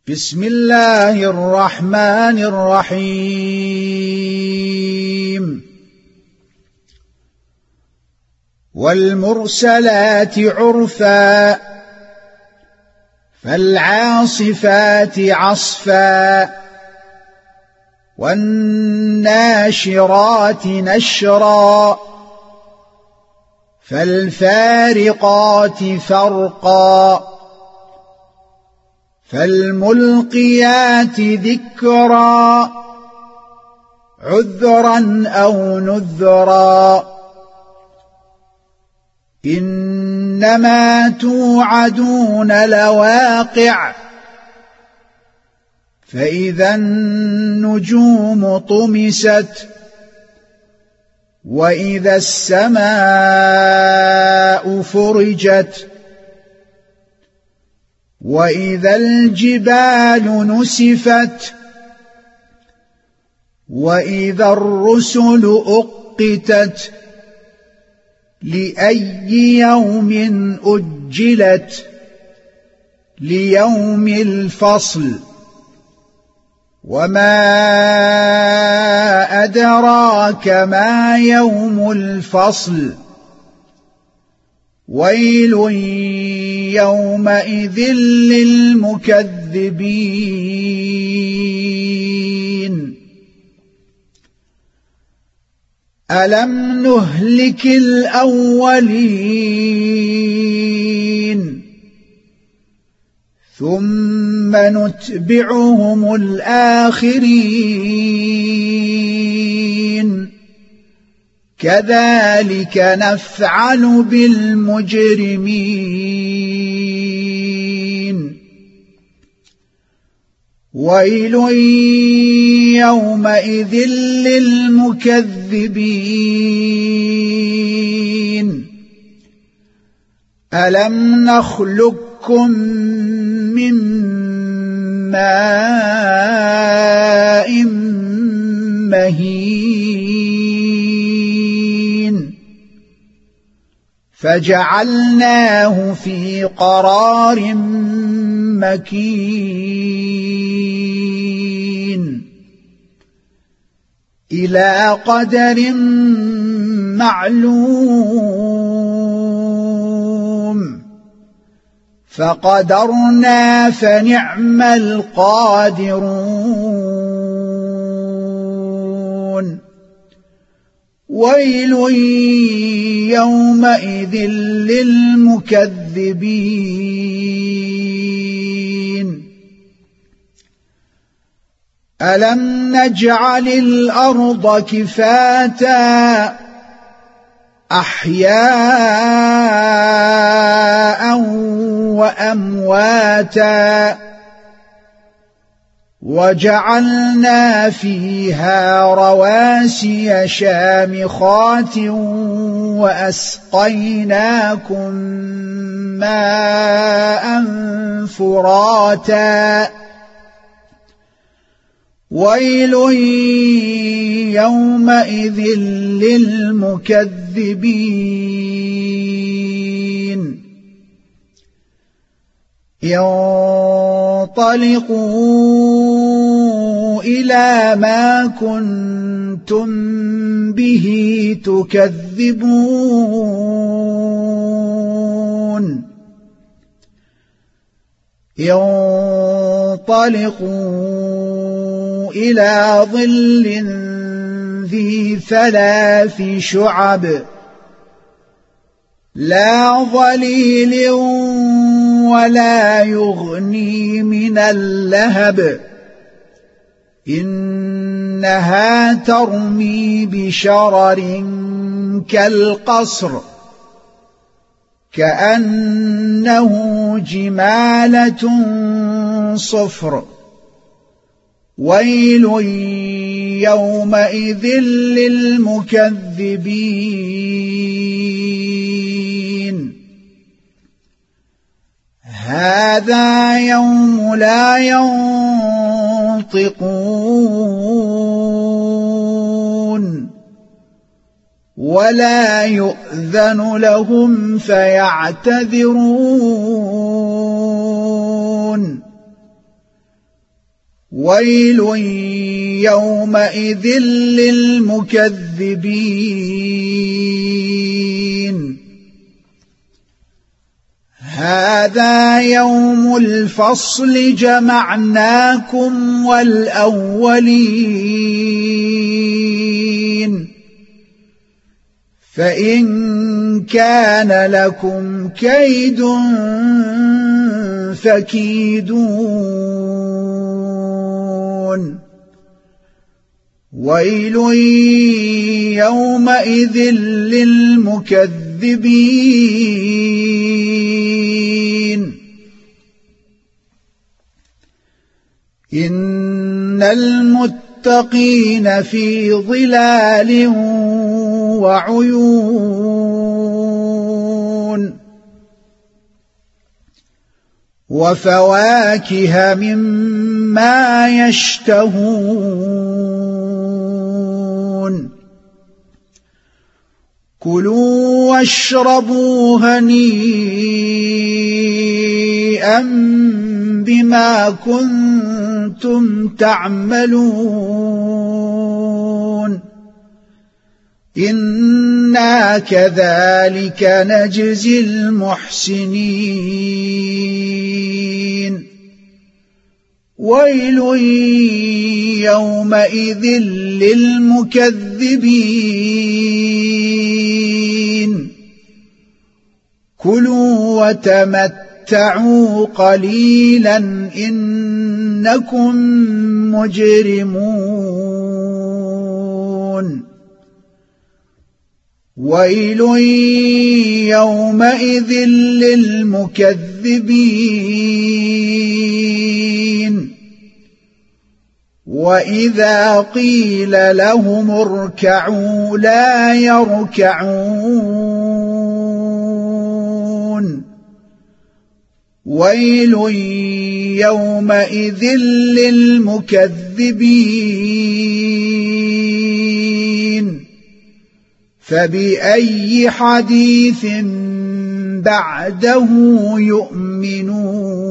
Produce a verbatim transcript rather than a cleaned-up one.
بسم الله الرحمن الرحيم والمرسلات عرفا فالعاصفات عصفا والناشرات نشرا فالفارقات فرقا فالملقيات ذكرا عذرا أو نذرا إنما توعدون لواقع فإذا النجوم طمست وإذا السماء فرجت وإذا الجبال نسفت وإذا الرسل أقتت لأي يوم أجلت ليوم الفصل وما أدراك ما يوم الفصل ويل يومئذ للمكذبين ألم نهلك الأولين ثم نتبعهم الآخرين كذلك نفعل بالمجرمين ويل يومئذ للمكذبين ألم نخلقكم من ماء مهين فجعلناه في قرار مكين إلى قدر معلوم فقدرنا فنعم القادرون ويل يومئذ للمكذبين ألم نجعل الأرض كفاتا أحياء وأمواتا وجعلنا فيها رواسي شامخات وأسقيناكم ماء فراتا ويل يومئذ للمكذبين انطلقوا إلى ما كنتم به تكذبون انطلقوا إلى ظل ذي ثلاث شعب لا ظليل ولا يغني من اللهب إنها ترمي بشرر كالقصر كأنه جمالة صفر ويل يومئذ للمكذبين هذا يوم لا ينطقون ولا يؤذن لهم فيعتذرون ويل يومئذ للمكذبين هذا يوم الفصل جمعناكم والأولين فإن كان لكم كيد فكيدون ويل يومئذ للمكذبين إن المتقين في ظلال وعيون وفواكه مما يشتهون كلوا واشربوا هنيئا بما كنتم تعملون إنا كذلك نجزي المحسنين ويل يومئذ للمكذبين كلوا وتمتعوا قليلا إنكم مجرمون ويل يومئذ للمكذبين وإذا قيل لهم اركعوا لا يركعون ويل يومئذ للمكذبين فبأي حديث بعده يؤمنون